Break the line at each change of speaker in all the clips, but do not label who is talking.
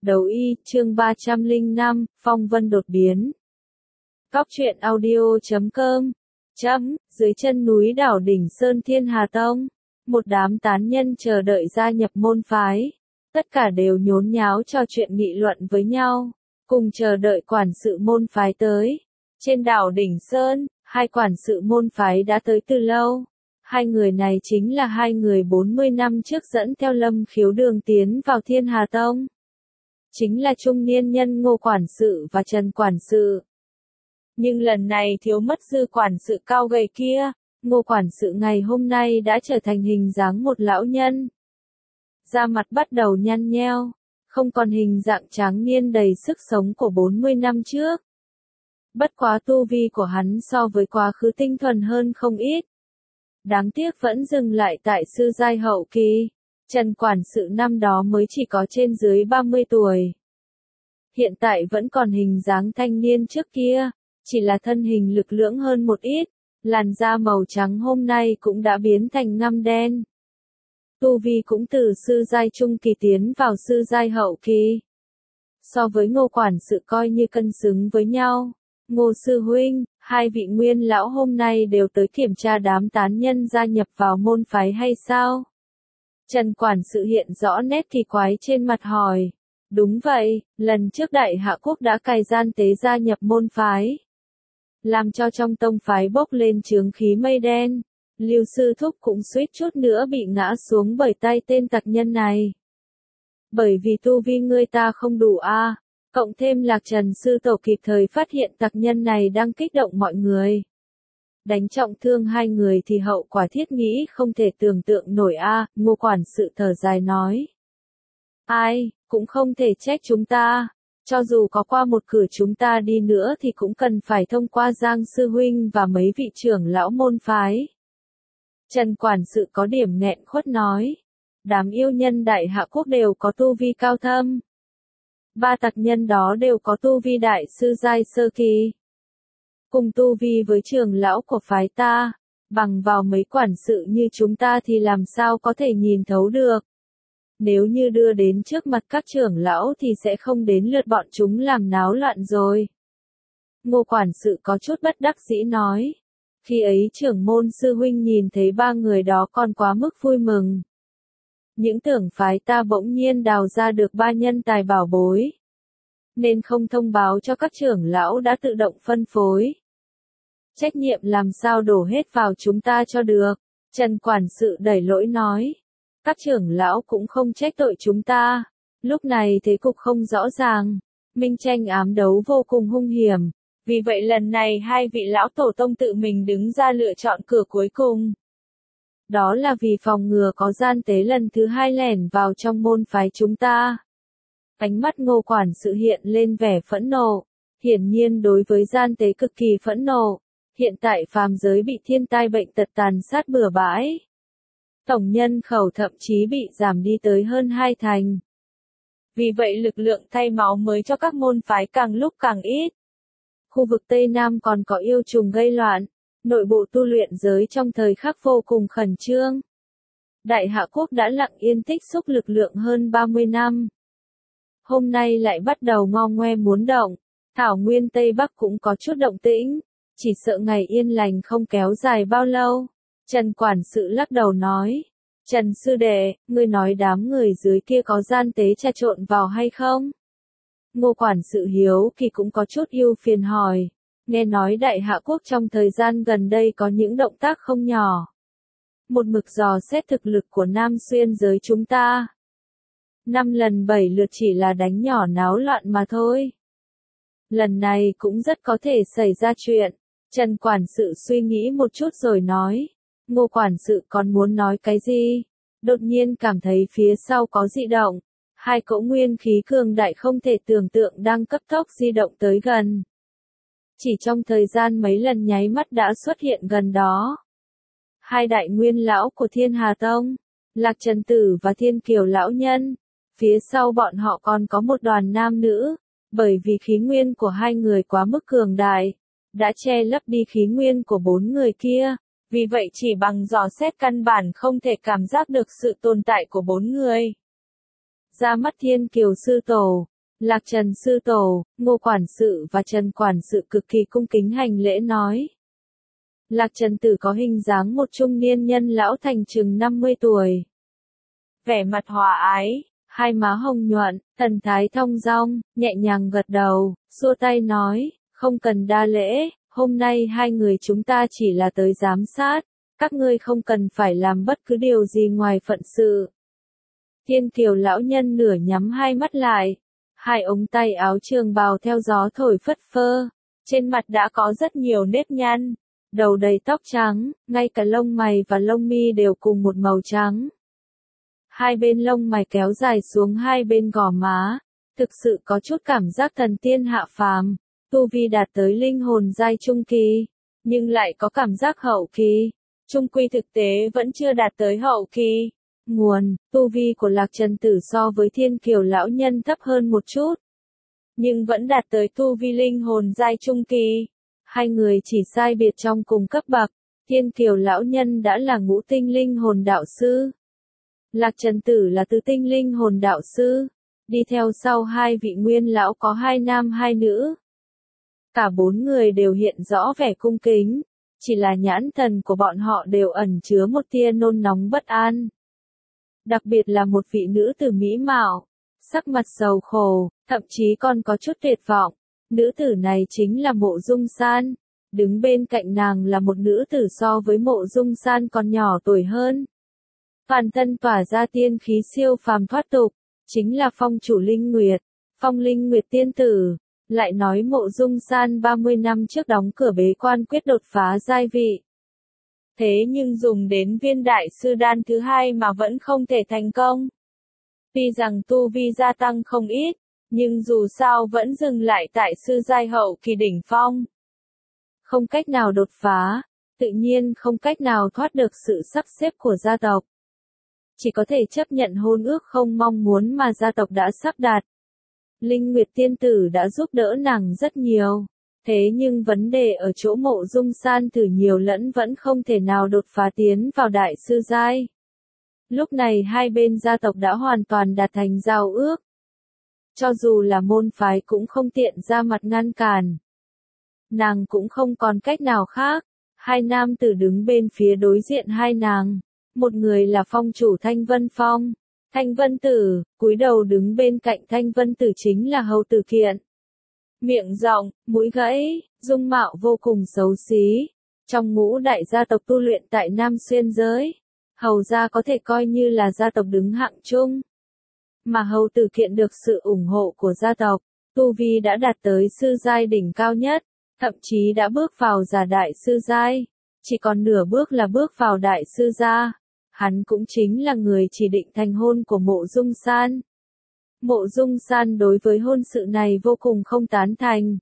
Đấu y, chương 305, phong vân đột biến. Góc truyện audio.com. Dưới chân núi đảo đỉnh Sơn Thiên Hà Tông, một đám tán nhân chờ đợi gia nhập môn phái. Tất cả đều nhốn nháo trò chuyện nghị luận với nhau, cùng chờ đợi quản sự môn phái tới. Trên đảo đỉnh Sơn, hai quản sự môn phái đã tới từ lâu. Hai người này chính là hai người 40 năm trước dẫn theo Lâm Khiếu Đường tiến vào Thiên Hà Tông. Chính là trung niên nhân Ngô quản sự và Trần quản sự. Nhưng lần này thiếu mất dư quản sự cao gầy kia, Ngô quản sự ngày hôm nay đã trở thành hình dáng một lão nhân. Da mặt bắt đầu nhăn nheo, không còn hình dạng tráng niên đầy sức sống của 40 năm trước. Bất quá tu vi của hắn so với quá khứ tinh thuần hơn không ít. Đáng tiếc vẫn dừng lại tại sư giai hậu kỳ. Trần quản sự năm đó mới chỉ có trên dưới 30 tuổi. Hiện tại vẫn còn hình dáng thanh niên trước kia, chỉ là thân hình lực lưỡng hơn một ít, làn da màu trắng hôm nay cũng đã biến thành ngăm đen. Tu vi cũng từ sư giai trung kỳ tiến vào sư giai hậu kỳ. So với Ngô quản sự coi như cân xứng với nhau. Ngô sư huynh, hai vị nguyên lão hôm nay đều tới kiểm tra đám tán nhân gia nhập vào môn phái hay sao? Trần quản sự hiện rõ nét kỳ quái trên mặt hỏi. Đúng vậy, lần trước Đại Hạ Quốc đã cài gian tế gia nhập môn phái, làm cho trong tông phái bốc lên chướng khí mây đen. Lưu sư thúc cũng suýt chút nữa bị ngã xuống bởi tay tên tặc nhân này. Bởi vì tu vi người ta không đủ a, cộng thêm Lạc Trần sư tổ kịp thời phát hiện tặc nhân này đang kích động mọi người. Đánh trọng thương hai người thì hậu quả thiết nghĩ không thể tưởng tượng nổi a. Ngô quản sự thở dài nói. Ai, cũng không thể trách chúng ta. Cho dù có qua một cửa chúng ta đi nữa thì cũng cần phải thông qua Giang sư huynh và mấy vị trưởng lão môn phái. Trần quản sự có điểm nghẹn khuất nói. Đám yêu nhân Đại Hạ Quốc đều có tu vi cao thâm. Ba tặc nhân đó đều có tu vi đại sư giai sơ kỳ. Cùng tu vi với trưởng lão của phái ta, bằng vào mấy quản sự như chúng ta thì làm sao có thể nhìn thấu được. Nếu như đưa đến trước mặt các trưởng lão thì sẽ không đến lượt bọn chúng làm náo loạn rồi. Ngô quản sự có chút bất đắc dĩ nói. Khi ấy trưởng môn sư huynh nhìn thấy ba người đó còn quá mức vui mừng. Những tưởng phái ta bỗng nhiên đào ra được ba nhân tài bảo bối, nên không thông báo cho các trưởng lão đã tự động phân phối. Trách nhiệm làm sao đổ hết vào chúng ta cho được. Trần quản sự đẩy lỗi nói. Các trưởng lão cũng không trách tội chúng ta. Lúc này thế cục không rõ ràng, minh tranh ám đấu vô cùng hung hiểm. Vì vậy lần này hai vị lão tổ tông tự mình đứng ra lựa chọn cửa cuối cùng. Đó là vì phòng ngừa có gian tế lần thứ hai lẻn vào trong môn phái chúng ta. Ánh mắt Ngô quản sự hiện lên vẻ phẫn nộ. Hiển nhiên đối với gian tế cực kỳ phẫn nộ. Hiện tại phàm giới bị thiên tai bệnh tật tàn sát bừa bãi. Tổng nhân khẩu thậm chí bị giảm đi tới hơn 2 thành. Vì vậy lực lượng thay máu mới cho các môn phái càng lúc càng ít. Khu vực Tây Nam còn có yêu trùng gây loạn. Nội bộ tu luyện giới trong thời khắc vô cùng khẩn trương. Đại Hạ Quốc đã lặng yên tích xúc lực lượng hơn 30 năm. Hôm nay lại bắt đầu ngo ngoe muốn động. Thảo Nguyên Tây Bắc cũng có chút động tĩnh. Chỉ sợ ngày yên lành không kéo dài bao lâu. Trần quản sự lắc đầu nói. Trần sư đệ, ngươi nói đám người dưới kia có gian tế trà trộn vào hay không? Ngô quản sự hiếu kỳ cũng có chút ưu phiền hỏi. Nghe nói Đại Hạ Quốc trong thời gian gần đây có những động tác không nhỏ. Một mực dò xét thực lực của Nam Xuyên giới chúng ta. 5 lần 7 lượt chỉ là đánh nhỏ náo loạn mà thôi. Lần này cũng rất có thể xảy ra chuyện. Trần quản sự suy nghĩ một chút rồi nói. Ngô quản sự còn muốn nói cái gì? Đột nhiên cảm thấy phía sau có dị động. Hai cỗ nguyên khí cường đại không thể tưởng tượng đang cấp tốc di động tới gần. Chỉ trong thời gian mấy lần nháy mắt đã xuất hiện gần đó. Hai đại nguyên lão của Thiên Hà Tông, Lạc Trần Tử và Thiên Kiều lão nhân. Phía sau bọn họ còn có một đoàn nam nữ. Bởi vì khí nguyên của hai người quá mức cường đại, đã che lấp đi khí nguyên của 4 người kia. Vì vậy chỉ bằng dò xét căn bản không thể cảm giác được sự tồn tại của 4 người. Ra mắt Thiên Kiều sư tổ, Lạc Trần sư tổ, Ngô quản sự và Trần quản sự cực kỳ cung kính hành lễ nói. Lạc Trần Tử có hình dáng một trung niên nhân lão thành chừng 50 tuổi. Vẻ mặt hòa ái, hai má hồng nhuận, thần thái thong dong, nhẹ nhàng gật đầu, xua tay nói, không cần đa lễ, hôm nay hai người chúng ta chỉ là tới giám sát, các ngươi không cần phải làm bất cứ điều gì ngoài phận sự. Thiên Kiều lão nhân nửa nhắm hai mắt lại, hai ống tay áo trường bào theo gió thổi phất phơ, trên mặt đã có rất nhiều nếp nhăn, đầu đầy tóc trắng, ngay cả lông mày và lông mi đều cùng một màu trắng. Hai bên lông mày kéo dài xuống hai bên gò má, thực sự có chút cảm giác thần tiên hạ phàm, tu vi đạt tới linh hồn giai trung kỳ, nhưng lại có cảm giác hậu kỳ, trung quy thực tế vẫn chưa đạt tới hậu kỳ. Nguồn, tu vi của Lạc Trần Tử so với Thiên Kiều lão nhân thấp hơn một chút, nhưng vẫn đạt tới tu vi linh hồn giai trung kỳ. Hai người chỉ sai biệt trong cùng cấp bậc, Thiên Kiều lão nhân đã là ngũ tinh linh hồn đạo sư. Lạc Trần Tử là tứ tinh linh hồn đạo sư, đi theo sau hai vị nguyên lão có hai nam hai nữ. Cả bốn người đều hiện rõ vẻ cung kính, chỉ là nhãn thần của bọn họ đều ẩn chứa một tia nôn nóng bất an. Đặc biệt là một vị nữ tử mỹ mạo, sắc mặt sầu khổ, thậm chí còn có chút tuyệt vọng. Nữ tử này chính là Mộ Dung San, đứng bên cạnh nàng là một nữ tử so với Mộ Dung San còn nhỏ tuổi hơn. Toàn thân tỏa ra tiên khí siêu phàm thoát tục, chính là phong chủ Linh Nguyệt, Phong Linh Nguyệt tiên tử. Lại nói Mộ Dung San 30 năm trước đóng cửa bế quan quyết đột phá giai vị. Thế nhưng dùng đến viên đại sư đan thứ hai mà vẫn không thể thành công. Tuy rằng tu vi gia tăng không ít, nhưng dù sao vẫn dừng lại tại sư giai hậu kỳ đỉnh phong. Không cách nào đột phá, tự nhiên không cách nào thoát được sự sắp xếp của gia tộc. Chỉ có thể chấp nhận hôn ước không mong muốn mà gia tộc đã sắp đặt. Linh Nguyệt tiên tử đã giúp đỡ nàng rất nhiều. Thế nhưng vấn đề ở chỗ Mộ Dung San thử nhiều lẫn vẫn không thể nào đột phá tiến vào đại sư giai. Lúc này hai bên gia tộc đã hoàn toàn đạt thành giao ước. Cho dù là môn phái cũng không tiện ra mặt ngăn cản. Nàng cũng không còn cách nào khác. Hai nam tử đứng bên phía đối diện hai nàng. Một người là phong chủ Thanh Vân Phong. Thanh Vân Tử, cúi đầu đứng bên cạnh Thanh Vân Tử chính là Hầu Tử Kiện. Miệng rộng, mũi gãy, dung mạo vô cùng xấu xí. Trong ngũ đại gia tộc tu luyện tại Nam Xuyên giới, Hầu gia có thể coi như là gia tộc đứng hạng chung. Mà Hầu Tử Kiện được sự ủng hộ của gia tộc, tu vi đã đạt tới sư giai đỉnh cao nhất, thậm chí đã bước vào giả đại sư giai, chỉ còn nửa bước là bước vào đại sư gia. Hắn cũng chính là người chỉ định thành hôn của Mộ Dung San. Mộ Dung San đối với hôn sự này vô cùng không tán thành.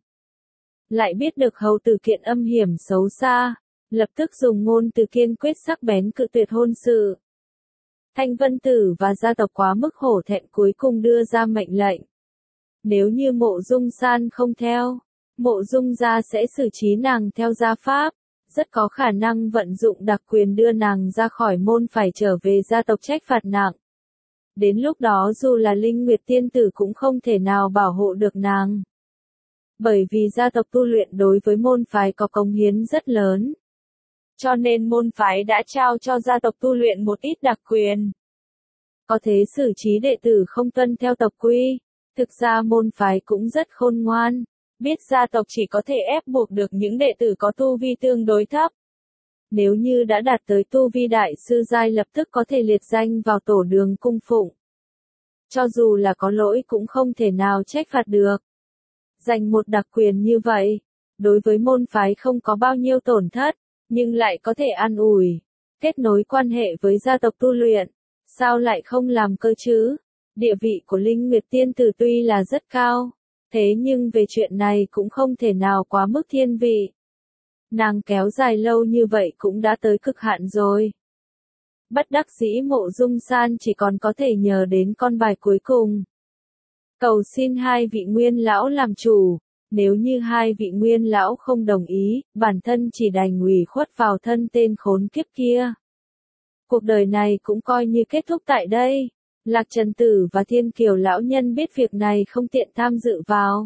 Lại biết được Hầu Tử Kiện âm hiểm xấu xa, lập tức dùng ngôn từ kiên quyết sắc bén cự tuyệt hôn sự. Thanh Vân Tử và gia tộc quá mức hổ thẹn cuối cùng đưa ra mệnh lệnh. Nếu như Mộ Dung San không theo, Mộ Dung gia sẽ xử trí nàng theo gia pháp. Rất có khả năng vận dụng đặc quyền đưa nàng ra khỏi môn phải trở về gia tộc trách phạt nặng. Đến lúc đó dù là Linh Nguyệt tiên tử cũng không thể nào bảo hộ được nàng. Bởi vì gia tộc tu luyện đối với môn phái có cống hiến rất lớn. Cho nên môn phái đã trao cho gia tộc tu luyện một ít đặc quyền. Có thế xử trí đệ tử không tuân theo tộc quy. Thực ra môn phái cũng rất khôn ngoan. Biết gia tộc chỉ có thể ép buộc được những đệ tử có tu vi tương đối thấp. Nếu như đã đạt tới tu vi đại sư giai lập tức có thể liệt danh vào tổ đường cung phụng. Cho dù là có lỗi cũng không thể nào trách phạt được. Dành một đặc quyền như vậy, đối với môn phái không có bao nhiêu tổn thất, nhưng lại có thể an ủi, kết nối quan hệ với gia tộc tu luyện. Sao lại không làm cơ chứ? Địa vị của Linh Nguyệt tiên tử tuy là rất cao. Thế nhưng về chuyện này cũng không thể nào quá mức thiên vị. Nàng kéo dài lâu như vậy cũng đã tới cực hạn rồi. Bất đắc dĩ Mộ Dung San chỉ còn có thể nhờ đến con bài cuối cùng. Cầu xin hai vị nguyên lão làm chủ, nếu như hai vị nguyên lão không đồng ý, bản thân chỉ đành ủy khuất vào thân tên khốn kiếp kia. Cuộc đời này cũng coi như kết thúc tại đây. Lạc Trần Tử và Thiên Kiều lão nhân biết việc này không tiện tham dự vào.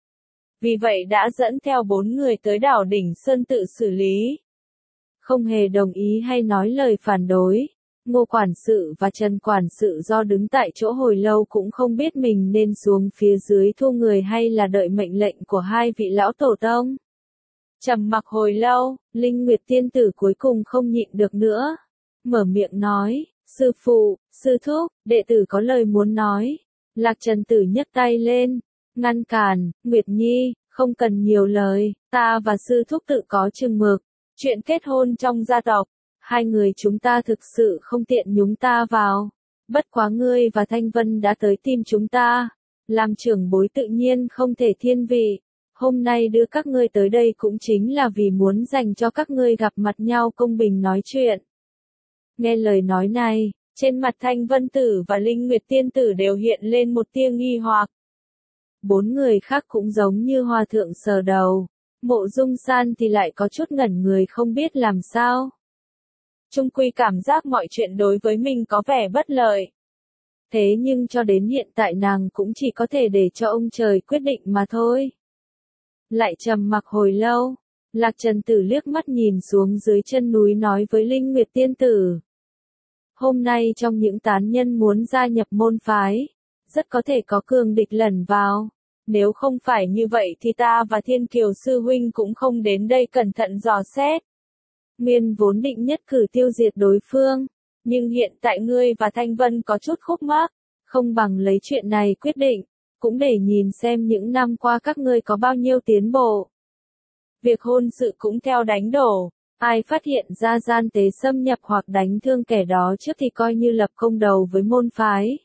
Vì vậy đã dẫn theo 4 người tới đảo đỉnh Sơn tự xử lý. Không hề đồng ý hay nói lời phản đối. Ngô quản sự và Trần quản sự do đứng tại chỗ hồi lâu cũng không biết mình nên xuống phía dưới thu người hay là đợi mệnh lệnh của hai vị lão tổ tông. Trầm mặc hồi lâu, Linh Nguyệt tiên tử cuối cùng không nhịn được nữa. Mở miệng nói, sư phụ, sư thúc, đệ tử có lời muốn nói. Lạc Trần Tử nhấc tay lên, ngăn cản, Nguyệt Nhi, không cần nhiều lời, ta và sư thúc tự có chừng mực. Chuyện kết hôn trong gia tộc, hai người chúng ta thực sự không tiện nhúng ta vào. Bất quá ngươi và Thanh Vân đã tới tìm chúng ta. Làm trưởng bối tự nhiên không thể thiên vị. Hôm nay đưa các ngươi tới đây cũng chính là vì muốn dành cho các ngươi gặp mặt nhau công bình nói chuyện. Nghe lời nói này, trên mặt Thanh Vân Tử và Linh Nguyệt Tiên Tử đều hiện lên một tia nghi hoặc. 4 người khác cũng giống như hòa thượng sờ đầu. Mộ Dung San thì lại có chút ngẩn người không biết làm sao. Chung quy cảm giác mọi chuyện đối với mình có vẻ bất lợi. Thế nhưng cho đến hiện tại nàng cũng chỉ có thể để cho ông trời quyết định mà thôi. Lại trầm mặc hồi lâu, Lạc Trần Tử liếc mắt nhìn xuống dưới chân núi nói với Linh Nguyệt Tiên Tử. Hôm nay trong những tán nhân muốn gia nhập môn phái, rất có thể có cường địch lẩn vào. Nếu không phải như vậy thì ta và Thiên Kiều sư huynh cũng không đến đây cẩn thận dò xét. Nguyên vốn định nhất cử tiêu diệt đối phương, nhưng hiện tại ngươi và Thanh Vân có chút khúc mắc, không bằng lấy chuyện này quyết định, cũng để nhìn xem những năm qua các ngươi có bao nhiêu tiến bộ. Việc hôn sự cũng theo đánh đổ, ai phát hiện ra gian tế xâm nhập hoặc đánh thương kẻ đó trước thì coi như lập công đầu với môn phái.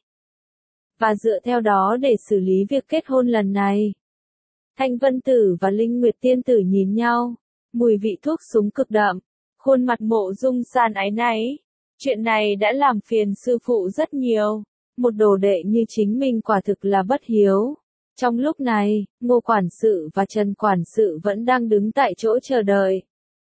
Và dựa theo đó để xử lý việc kết hôn lần này. Thanh Vân Tử và Linh Nguyệt Tiên Tử nhìn nhau, mùi vị thuốc súng cực đậm, khuôn mặt Mộ Dung San áy náy. Chuyện này đã làm phiền sư phụ rất nhiều, một đồ đệ như chính mình quả thực là bất hiếu. Trong lúc này, Ngô quản sự và Trần quản sự vẫn đang đứng tại chỗ chờ đợi.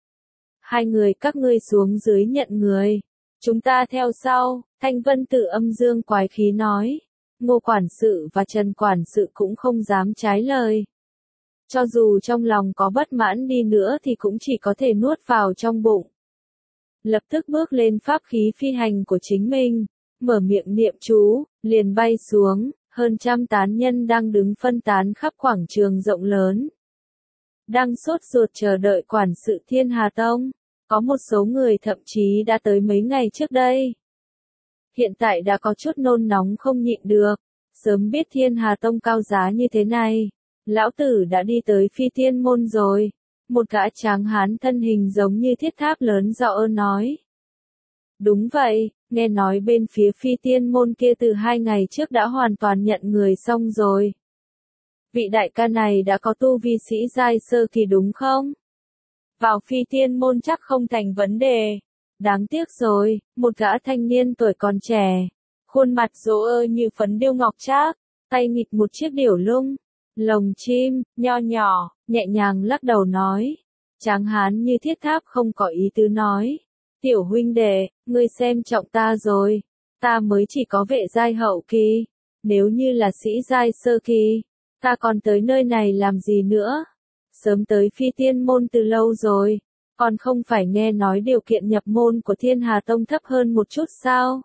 Hai người các ngươi xuống dưới nhận người, chúng ta theo sau, Thanh Vân Tử âm dương quái khí nói. Ngô quản sự và Trần quản sự cũng không dám trái lời. Cho dù trong lòng có bất mãn đi nữa thì cũng chỉ có thể nuốt vào trong bụng. Lập tức bước lên pháp khí phi hành của chính mình, mở miệng niệm chú, liền bay xuống, hơn trăm tán nhân đang đứng phân tán khắp quảng trường rộng lớn. Đang sốt ruột chờ đợi quản sự Thiên Hà Tông, có một số người thậm chí đã tới mấy ngày trước đây. Hiện tại đã có chút nôn nóng không nhịn được, sớm biết Thiên Hà Tông cao giá như thế này, lão tử đã đi tới Phi Tiên Môn rồi. Một gã tráng hán thân hình giống như thiết tháp lớn dọ ơ nói. Đúng vậy, nghe nói bên phía Phi Tiên Môn kia từ 2 ngày trước đã hoàn toàn nhận người xong rồi. Vị đại ca này đã có tu vi sĩ giai sơ kỳ đúng không? Vào Phi Tiên Môn chắc không thành vấn đề. Đáng tiếc rồi, một gã thanh niên tuổi còn trẻ, khuôn mặt rỗ ơ như phấn điêu ngọc trác, tay nghịch một chiếc điểu lung, lồng chim, nho nhỏ, nhẹ nhàng lắc đầu nói. Tráng hán như thiết tháp không có ý tứ nói. Tiểu huynh đệ, ngươi xem trọng ta rồi, ta mới chỉ có vệ giai hậu kỳ, nếu như là sĩ giai sơ kỳ, ta còn tới nơi này làm gì nữa? Sớm tới Phi Tiên Môn từ lâu rồi. Còn không phải nghe nói điều kiện nhập môn của Thiên Hà Tông thấp hơn một chút sao?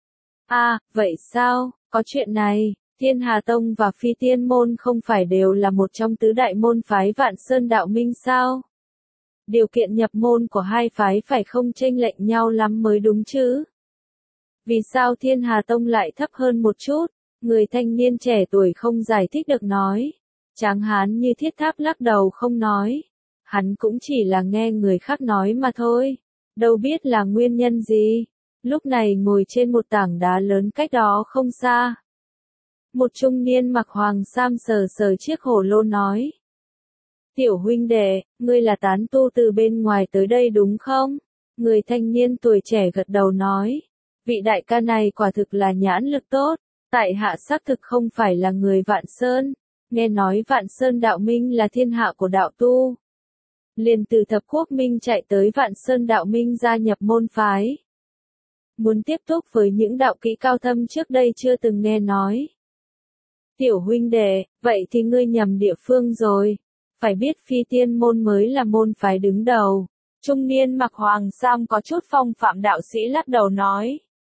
À, vậy sao, có chuyện này, Thiên Hà Tông và Phi Tiên Môn không phải đều là một trong tứ đại môn phái Vạn Sơn Đạo Minh sao? Điều kiện nhập môn của hai phái phải không chênh lệch nhau lắm mới đúng chứ? Vì sao Thiên Hà Tông lại thấp hơn một chút? Người thanh niên trẻ tuổi không giải thích được nói. Tráng hán như thiết tháp lắc đầu không nói. Hắn cũng chỉ là nghe người khác nói mà thôi, đâu biết là nguyên nhân gì. Lúc này ngồi trên một tảng đá lớn cách đó không xa. Một trung niên mặc hoàng sam sờ sờ chiếc hổ lô nói. Tiểu huynh đệ, ngươi là tán tu từ bên ngoài tới đây đúng không? Người thanh niên tuổi trẻ gật đầu nói. Vị đại ca này quả thực là nhãn lực tốt, tại hạ xác thực không phải là người Vạn Sơn. Nghe nói Vạn Sơn Đạo Minh là thiên hạ của đạo tu. Liền từ Thập Quốc Minh chạy tới Vạn Sơn Đạo Minh gia nhập môn phái. muốn tiếp tục với những đạo kỹ cao thâm trước đây chưa từng nghe nói. Tiểu huynh đệ, vậy thì ngươi nhầm địa phương rồi. Phải biết Phi Tiên môn mới là môn phái đứng đầu. Trung niên mặc hoàng sam có chút phong phạm đạo sĩ lắc đầu nói.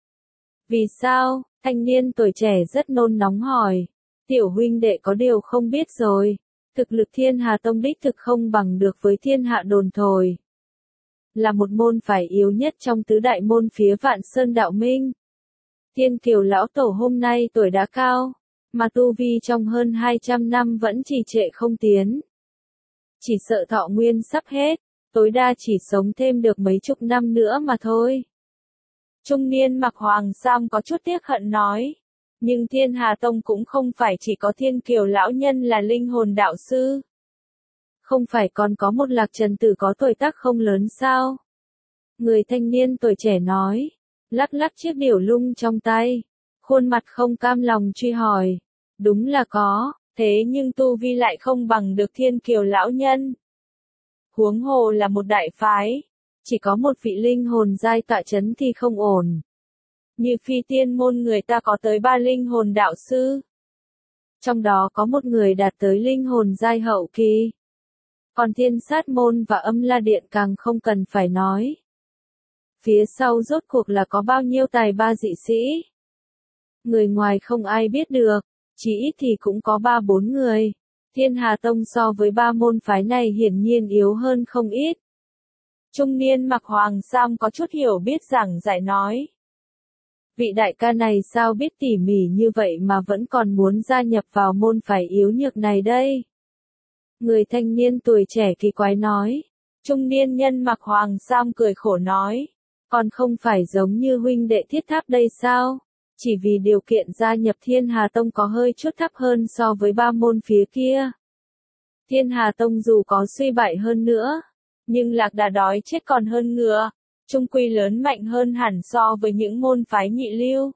Vì sao? Thanh niên tuổi trẻ rất nôn nóng hỏi. Tiểu huynh đệ có điều không biết rồi. Thực lực Thiên Hà Tông đích thực không bằng được với Thiên Hạ đồn thổi. Là một môn phái yếu nhất trong tứ đại môn phía Vạn Sơn Đạo Minh. Thiên Kiều lão tổ hôm nay tuổi đã cao, mà tu vi trong hơn 200 năm vẫn trì trệ không tiến. Chỉ sợ thọ nguyên sắp hết, tối đa chỉ sống thêm được mấy chục năm nữa mà thôi. Trung niên mặc hoàng sam có chút tiếc hận nói. Nhưng Thiên Hà Tông cũng không phải chỉ có Thiên Kiều lão nhân là linh hồn đạo sư. Không phải còn có một Lạc Trần tử có tuổi tác không lớn sao? Người thanh niên tuổi trẻ nói, lắc lắc chiếc điểu lung trong tay, khuôn mặt không cam lòng truy hỏi. Đúng là có, thế nhưng tu vi lại không bằng được Thiên Kiều lão nhân. Huống hồ là một đại phái, chỉ có một vị linh hồn giai tọa chấn thì không ổn. Như Phi Tiên môn người ta có tới 3 linh hồn đạo sư. Trong đó có một người đạt tới linh hồn giai hậu kỳ. Còn Thiên Sát môn và Âm La Điện càng không cần phải nói. Phía sau rốt cuộc là có bao nhiêu tài ba dị sĩ. Người ngoài không ai biết được, chỉ ít thì cũng có 3-4 người. Thiên Hà Tông so với 3 môn phái này hiển nhiên yếu hơn không ít. Trung niên mặc hoàng sam có chút hiểu biết giảng giải nói. Vị đại ca này sao biết tỉ mỉ như vậy mà vẫn còn muốn gia nhập vào môn phái yếu nhược này đây? Người thanh niên tuổi trẻ kỳ quái nói. Trung niên nhân mặc hoàng sam cười khổ nói. Còn không phải giống như huynh đệ Thiết Tháp đây sao? Chỉ vì điều kiện gia nhập Thiên Hà Tông có hơi chút thấp hơn so với 3 môn phía kia. Thiên Hà Tông dù có suy bại hơn nữa, nhưng lạc đà đói chết còn hơn ngựa, chung quy lớn mạnh hơn hẳn so với những môn phái nhị lưu.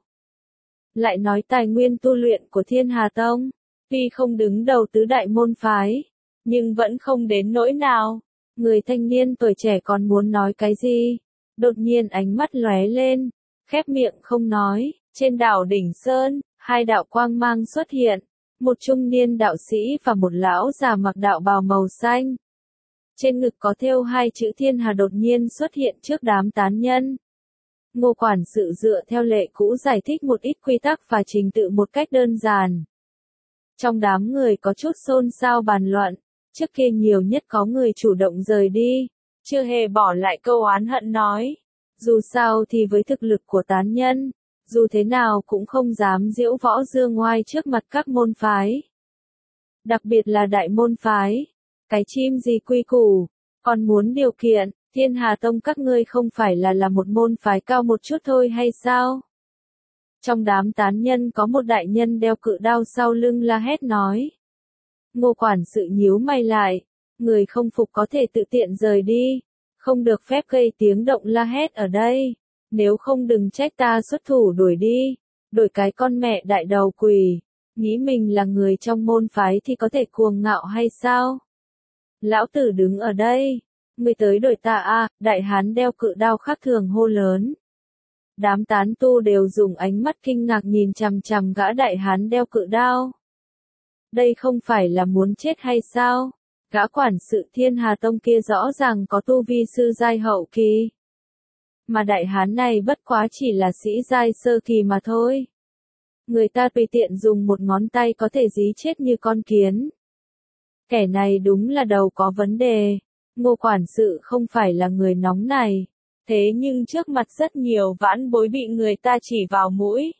Lại nói tài nguyên tu luyện của Thiên Hà Tông, tuy không đứng đầu tứ đại môn phái, nhưng vẫn không đến nỗi nào. Người thanh niên tuổi trẻ còn muốn nói cái gì? Đột nhiên ánh mắt lóe lên, khép miệng không nói. Trên đảo Đỉnh Sơn, 2 đạo quang mang xuất hiện, một trung niên đạo sĩ và một lão già mặc đạo bào màu xanh. Trên ngực có thêu 2 chữ Thiên Hà đột nhiên xuất hiện trước đám tán nhân. Ngô quản sự dựa theo lệ cũ giải thích một ít quy tắc và trình tự một cách đơn giản. Trong đám người có chút xôn xao bàn luận, trước kia nhiều nhất có người chủ động rời đi, chưa hề bỏ lại câu oán hận nói. Dù sao thì với thực lực của tán nhân, dù thế nào cũng không dám diễu võ dương ngoai trước mặt các môn phái. Đặc biệt là đại môn phái. Cái chim gì quy củ, còn muốn điều kiện, Thiên Hà Tông các ngươi không phải là một môn phái cao một chút thôi hay sao? Trong đám tán nhân có một đại nhân đeo cự đao sau lưng la hét nói. Ngô quản sự nhíu mày lại, người không phục có thể tự tiện rời đi, không được phép gây tiếng động la hét ở đây. Nếu không đừng trách ta xuất thủ đuổi đi, đổi cái con mẹ đại đầu quỷ, nghĩ mình là người trong môn phái thì có thể cuồng ngạo hay sao? Lão tử đứng ở đây, ngươi tới đuổi ta à, đại hán đeo cự đao khác thường hô lớn. Đám tán tu đều dùng ánh mắt kinh ngạc nhìn chằm chằm gã đại hán đeo cự đao. Đây không phải là muốn chết hay sao? Gã quản sự Thiên Hà Tông kia rõ ràng có tu vi sư giai hậu kỳ. Mà đại hán này bất quá chỉ là sĩ giai sơ kỳ mà thôi. Người ta tùy tiện dùng một ngón tay có thể dí chết như con kiến. Kẻ này đúng là đầu có vấn đề. Ngô quản sự không phải là người nóng này. Thế nhưng trước mặt rất nhiều vãn bối bị người ta chỉ vào mũi.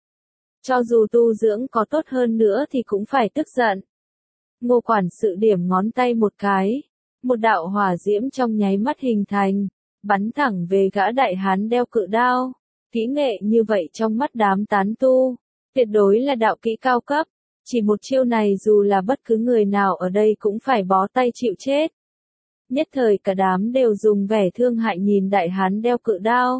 Cho dù tu dưỡng có tốt hơn nữa thì cũng phải tức giận. Ngô quản sự điểm ngón tay một cái. Một đạo hỏa diễm trong nháy mắt hình thành. Bắn thẳng về gã đại hán đeo cự đao. Kỹ nghệ như vậy trong mắt đám tán tu, tuyệt đối là đạo kỹ cao cấp. Chỉ một chiêu này dù là bất cứ người nào ở đây cũng phải bó tay chịu chết. Nhất thời cả đám đều dùng vẻ thương hại nhìn đại hán đeo cự đao.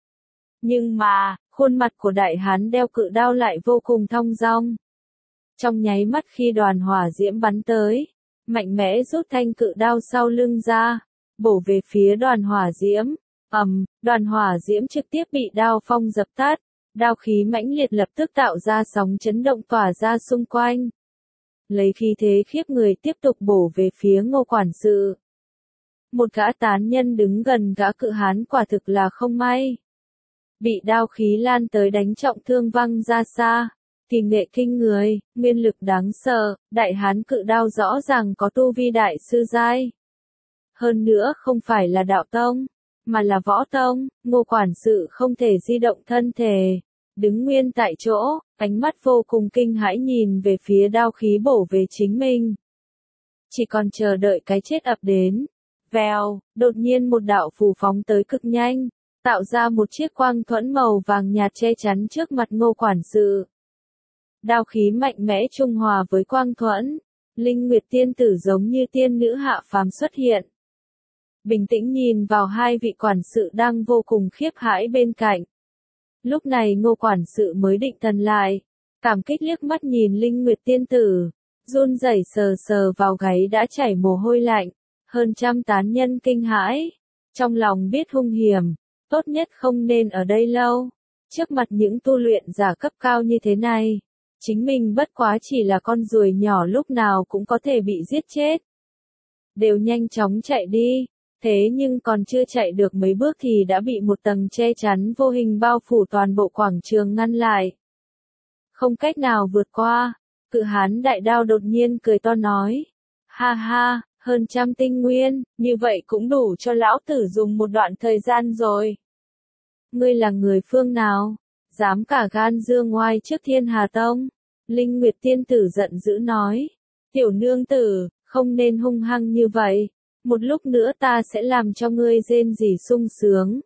Nhưng mà, khuôn mặt của đại hán đeo cự đao lại vô cùng thong dong. Trong nháy mắt khi đoàn hỏa diễm bắn tới, mạnh mẽ rút thanh cự đao sau lưng ra, bổ về phía đoàn hỏa diễm. Đoàn hỏa diễm trực tiếp bị đao phong dập tắt, đao khí mãnh liệt lập tức tạo ra sóng chấn động tỏa ra xung quanh. Lấy khí thế khiếp người tiếp tục bổ về phía Ngô quản sự. Một gã tán nhân đứng gần gã cự hán quả thực là không may. Bị đao khí lan tới đánh trọng thương văng ra xa. Kỳ nghệ kinh người, nguyên lực đáng sợ, đại hán cự đao rõ ràng có tu vi đại sư giai. Hơn nữa không phải là đạo tông, mà là võ tông. Ngô quản sự không thể di động thân thể, đứng nguyên tại chỗ, ánh mắt vô cùng kinh hãi nhìn về phía đao khí bổ về chính mình. Chỉ còn chờ đợi cái chết ập đến. Vèo, đột nhiên một đạo phù phóng tới cực nhanh, tạo ra một chiếc quang thuẫn màu vàng nhạt che chắn trước mặt Ngô quản sự. Đao khí mạnh mẽ trung hòa với quang thuẫn, Linh Nguyệt tiên tử giống như tiên nữ hạ phàm xuất hiện. Bình tĩnh nhìn vào hai vị quản sự đang vô cùng khiếp hãi bên cạnh. Lúc này Ngô quản sự mới định thần lại, cảm kích liếc mắt nhìn Linh Nguyệt tiên tử, run rẩy sờ sờ vào gáy đã chảy mồ hôi lạnh, hơn trăm tán nhân kinh hãi, trong lòng biết hung hiểm, tốt nhất không nên ở đây lâu, trước mặt những tu luyện giả cấp cao như thế này. Chính mình bất quá chỉ là con ruồi nhỏ lúc nào cũng có thể bị giết chết. Đều nhanh chóng chạy đi, thế nhưng còn chưa chạy được mấy bước thì đã bị một tầng che chắn vô hình bao phủ toàn bộ quảng trường ngăn lại. Không cách nào vượt qua, cự hán đại đao đột nhiên cười to nói. Ha ha, hơn trăm tinh nguyên, như vậy cũng đủ cho lão tử dùng một đoạn thời gian rồi. Ngươi là người phương nào? Dám cả gan dương ngoai trước Thiên Hà Tông. Linh Nguyệt tiên tử giận dữ nói. Tiểu nương tử, không nên hung hăng như vậy. Một lúc nữa ta sẽ làm cho ngươi rên rỉ sung sướng.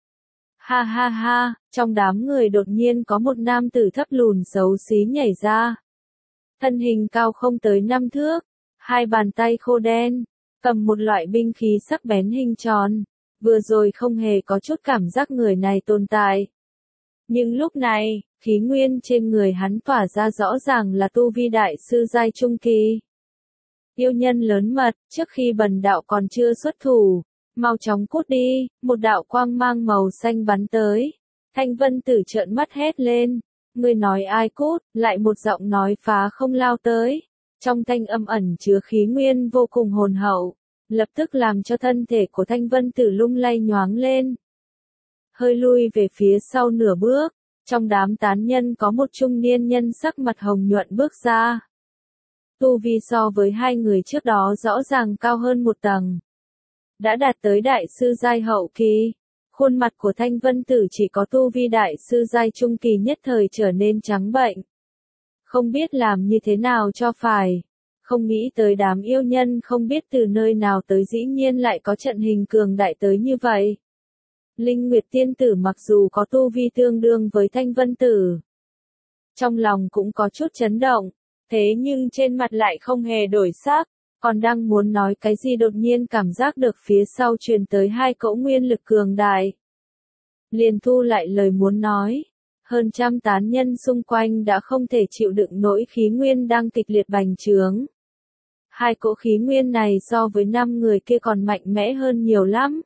Ha ha ha, trong đám người đột nhiên có một nam tử thấp lùn xấu xí nhảy ra. Thân hình cao không tới 5 thước, hai bàn tay khô đen, cầm một loại binh khí sắc bén hình tròn. Vừa rồi không hề có chút cảm giác người này tồn tại. Nhưng lúc này, khí nguyên trên người hắn tỏa ra rõ ràng là tu vi đại sư giai trung kỳ. Yêu nhân lớn mật, trước khi bần đạo còn chưa xuất thủ, mau chóng cút đi, một đạo quang mang màu xanh bắn tới. Thanh Vân Tử trợn mắt hét lên, người nói ai cút, lại một giọng nói phá không lao tới. Trong thanh âm ẩn chứa khí nguyên vô cùng hồn hậu, lập tức làm cho thân thể của Thanh Vân Tử lung lay nhoáng lên. Hơi lui về phía sau nửa bước, trong đám tán nhân có một trung niên nhân sắc mặt hồng nhuận bước ra. Tu vi so với hai người trước đó rõ ràng cao hơn một tầng. Đã đạt tới đại sư giai hậu kỳ, khuôn mặt của Thanh Vân Tử chỉ có tu vi đại sư giai trung kỳ nhất thời trở nên trắng bệnh. Không biết làm như thế nào cho phải, không nghĩ tới đám yêu nhân không biết từ nơi nào tới dĩ nhiên lại có trận hình cường đại tới như vậy. Linh Nguyệt tiên tử mặc dù có tu vi tương đương với Thanh Vân Tử, trong lòng cũng có chút chấn động, thế nhưng trên mặt lại không hề đổi sắc, còn đang muốn nói cái gì đột nhiên cảm giác được phía sau truyền tới hai cỗ nguyên lực cường đại. Liền thu lại lời muốn nói, hơn trăm tán nhân xung quanh đã không thể chịu đựng nỗi khí nguyên đang kịch liệt bành trướng. Hai cỗ khí nguyên này so với 5 người kia còn mạnh mẽ hơn nhiều lắm.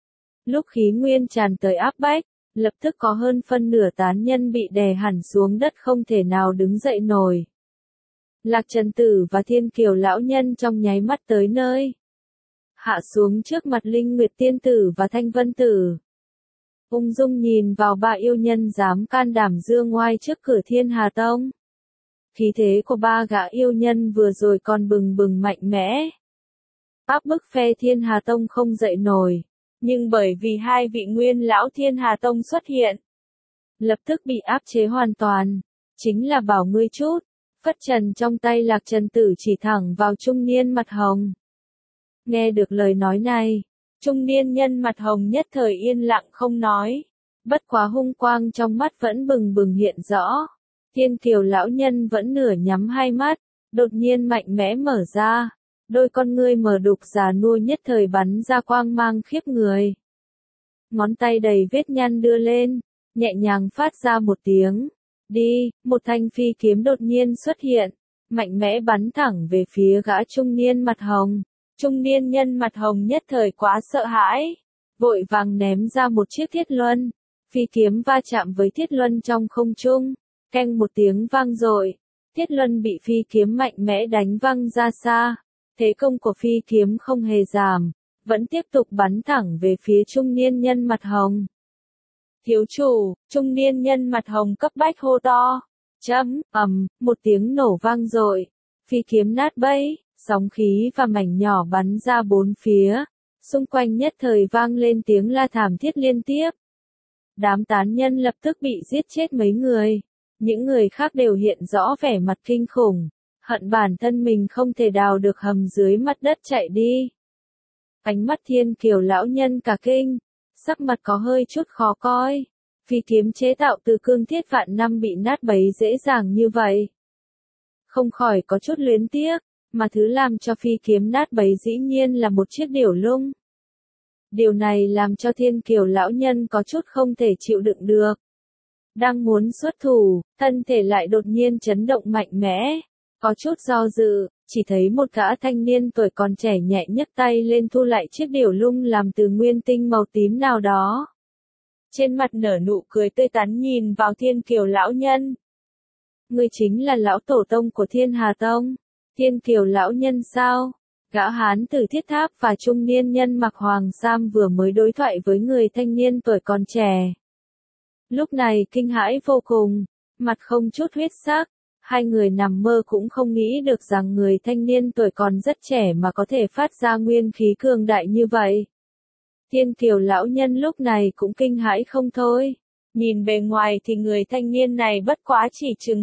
Lúc khí nguyên tràn tới áp bách, lập tức có hơn phân nửa tán nhân bị đè hẳn xuống đất không thể nào đứng dậy nổi. Lạc Trần Tử và Thiên Kiều lão nhân trong nháy mắt tới nơi. Hạ xuống trước mặt Linh Nguyệt tiên tử và Thanh Vân Tử. Ung dung nhìn vào ba yêu nhân dám can đảm dương ngoai trước cửa Thiên Hà Tông. Khí thế của ba gã yêu nhân vừa rồi còn bừng bừng mạnh mẽ. Áp bức phe Thiên Hà Tông không dậy nổi. Nhưng bởi vì hai vị nguyên lão Thiên Hà Tông xuất hiện, lập tức bị áp chế hoàn toàn. Chính là bảo ngươi chút, phất trần trong tay Lạc Trần Tử chỉ thẳng vào trung niên mặt hồng. Nghe được lời nói này, trung niên nhân mặt hồng nhất thời yên lặng không nói. Bất quá hung quang trong mắt vẫn bừng bừng hiện rõ. Thiên Kiều lão nhân vẫn nửa nhắm hai mắt, đột nhiên mạnh mẽ mở ra. Đôi con ngươi mờ đục già nua nhất thời bắn ra quang mang khiếp người. Ngón tay đầy vết nhăn đưa lên, nhẹ nhàng phát ra một tiếng. Đi, một thanh phi kiếm đột nhiên xuất hiện, mạnh mẽ bắn thẳng về phía gã trung niên mặt hồng. Trung niên nhân mặt hồng nhất thời quá sợ hãi, vội vàng ném ra một chiếc thiết luân. Phi kiếm va chạm với thiết luân trong không trung, keng một tiếng vang dội, thiết luân bị phi kiếm mạnh mẽ đánh văng ra xa. Thế công của phi kiếm không hề giảm, vẫn tiếp tục bắn thẳng về phía trung niên nhân mặt hồng. Thiếu chủ, trung niên nhân mặt hồng cấp bách hô to. Một tiếng nổ vang dội, phi kiếm nát bấy, sóng khí và mảnh nhỏ bắn ra bốn phía, xung quanh nhất thời vang lên tiếng la thảm thiết liên tiếp. Đám tán nhân lập tức bị giết chết mấy người, những người khác đều hiện rõ vẻ mặt kinh khủng, hận bản thân mình không thể đào được hầm dưới mặt đất chạy đi. Ánh mắt Thiên Kiều lão nhân cả kinh, sắc mặt có hơi chút khó coi. Phi kiếm chế tạo từ cương thiết vạn năm bị nát bấy dễ dàng như vậy. Không khỏi có chút luyến tiếc, mà thứ làm cho phi kiếm nát bấy dĩ nhiên là một chiếc điểu lung. Điều này làm cho Thiên Kiều lão nhân có chút không thể chịu đựng được. Đang muốn xuất thủ, thân thể lại đột nhiên chấn động mạnh mẽ. Có chút do dự, chỉ thấy một gã thanh niên tuổi còn trẻ nhẹ nhấc tay lên thu lại chiếc điểu lung làm từ nguyên tinh màu tím nào đó. Trên mặt nở nụ cười tươi tắn nhìn vào Thiên Kiều lão nhân. Ngươi chính là lão tổ tông của Thiên Hà Tông. Thiên Kiều lão nhân sao? Gã hán tử thiết tháp và trung niên nhân mặc hoàng sam vừa mới đối thoại với người thanh niên tuổi còn trẻ. Lúc này kinh hãi vô cùng, mặt không chút huyết sắc. Hai người nằm mơ cũng không nghĩ được rằng người thanh niên tuổi còn rất trẻ mà có thể phát ra nguyên khí cường đại như vậy. Thiên Kiều lão nhân lúc này cũng kinh hãi không thôi. Nhìn bề ngoài thì người thanh niên này bất quá chỉ chừng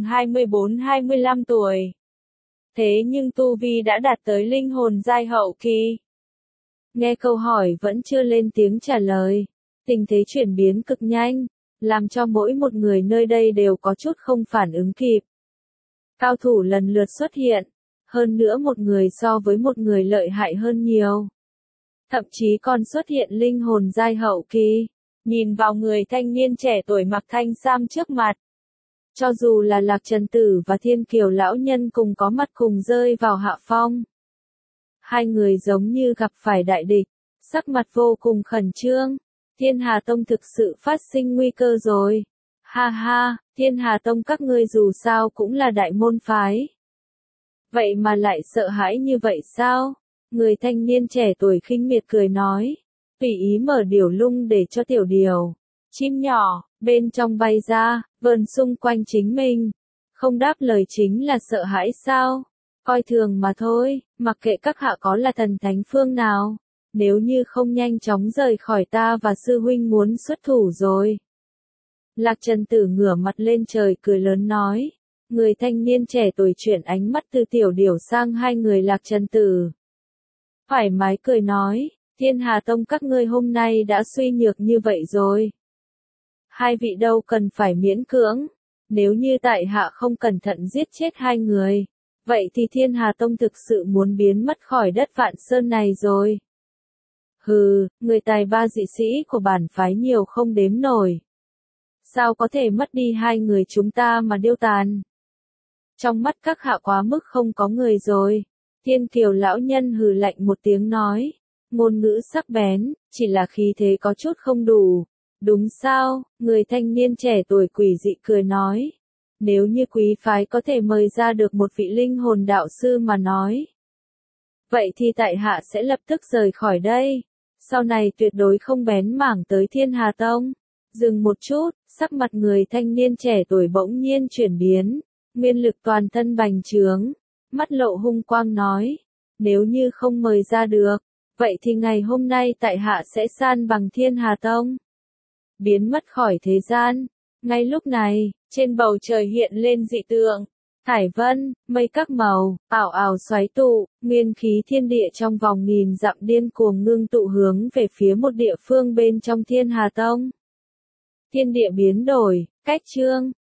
24-25 tuổi. Thế nhưng tu vi đã đạt tới linh hồn giai hậu kỳ. Nghe câu hỏi vẫn chưa lên tiếng trả lời. Tình thế chuyển biến cực nhanh, làm cho mỗi một người nơi đây đều có chút không phản ứng kịp. Cao thủ lần lượt xuất hiện, hơn nữa một người so với một người lợi hại hơn nhiều. Thậm chí còn xuất hiện linh hồn giai hậu kỳ, nhìn vào người thanh niên trẻ tuổi mặc thanh sam trước mặt. Cho dù là Lạc Trần Tử và Thiên Kiều lão nhân cùng có mặt cùng rơi vào hạ phong. Hai người giống như gặp phải đại địch, sắc mặt vô cùng khẩn trương. Thiên Hà Tông thực sự phát sinh nguy cơ rồi. Ha ha, Thiên Hà Tông các ngươi dù sao cũng là đại môn phái. Vậy mà lại sợ hãi như vậy sao? Người thanh niên trẻ tuổi khinh miệt cười nói. Tùy ý mở điểu lung để cho tiểu điểu, chim nhỏ, bên trong bay ra, vờn xung quanh chính mình. Không đáp lời chính là sợ hãi sao? Coi thường mà thôi, mặc kệ các hạ có là thần thánh phương nào. Nếu như không nhanh chóng rời khỏi ta và sư huynh muốn xuất thủ rồi. Lạc Trần Tử ngửa mặt lên trời cười lớn nói. Người thanh niên trẻ tuổi chuyển ánh mắt từ tiểu điểu sang hai người Lạc Trần Tử. Thoải mái cười nói, Thiên Hà Tông các ngươi hôm nay đã suy nhược như vậy rồi. Hai vị đâu cần phải miễn cưỡng, nếu như tại hạ không cẩn thận giết chết hai người, vậy thì Thiên Hà Tông thực sự muốn biến mất khỏi đất Vạn Sơn này rồi. Hừ, người tài ba dị sĩ của bản phái nhiều không đếm nổi. Sao có thể mất đi hai người chúng ta mà điêu tàn? Trong mắt các hạ quá mức không có người rồi. Thiên Kiều lão nhân hừ lạnh một tiếng nói. Ngôn ngữ sắc bén, chỉ là khí thế có chút không đủ. Đúng sao? Người thanh niên trẻ tuổi quỷ dị cười nói. Nếu như quý phái có thể mời ra được một vị linh hồn đạo sư mà nói. Vậy thì tại hạ sẽ lập tức rời khỏi đây. Sau này tuyệt đối không bén mảng tới Thiên Hà Tông. Dừng một chút, sắc mặt người thanh niên trẻ tuổi bỗng nhiên chuyển biến. Nguyên lực toàn thân bành trướng. Mắt lộ hung quang nói. Nếu như không mời ra được, vậy thì ngày hôm nay tại hạ sẽ san bằng Thiên Hà Tông. Biến mất khỏi thế gian. Ngay lúc này, trên bầu trời hiện lên dị tượng. Thải vân, mây các màu, ảo ảo xoáy tụ, nguyên khí thiên địa trong vòng nghìn dặm điên cuồng ngưng tụ hướng về phía một địa phương bên trong Thiên Hà Tông. Thiên địa biến đổi, cách chương,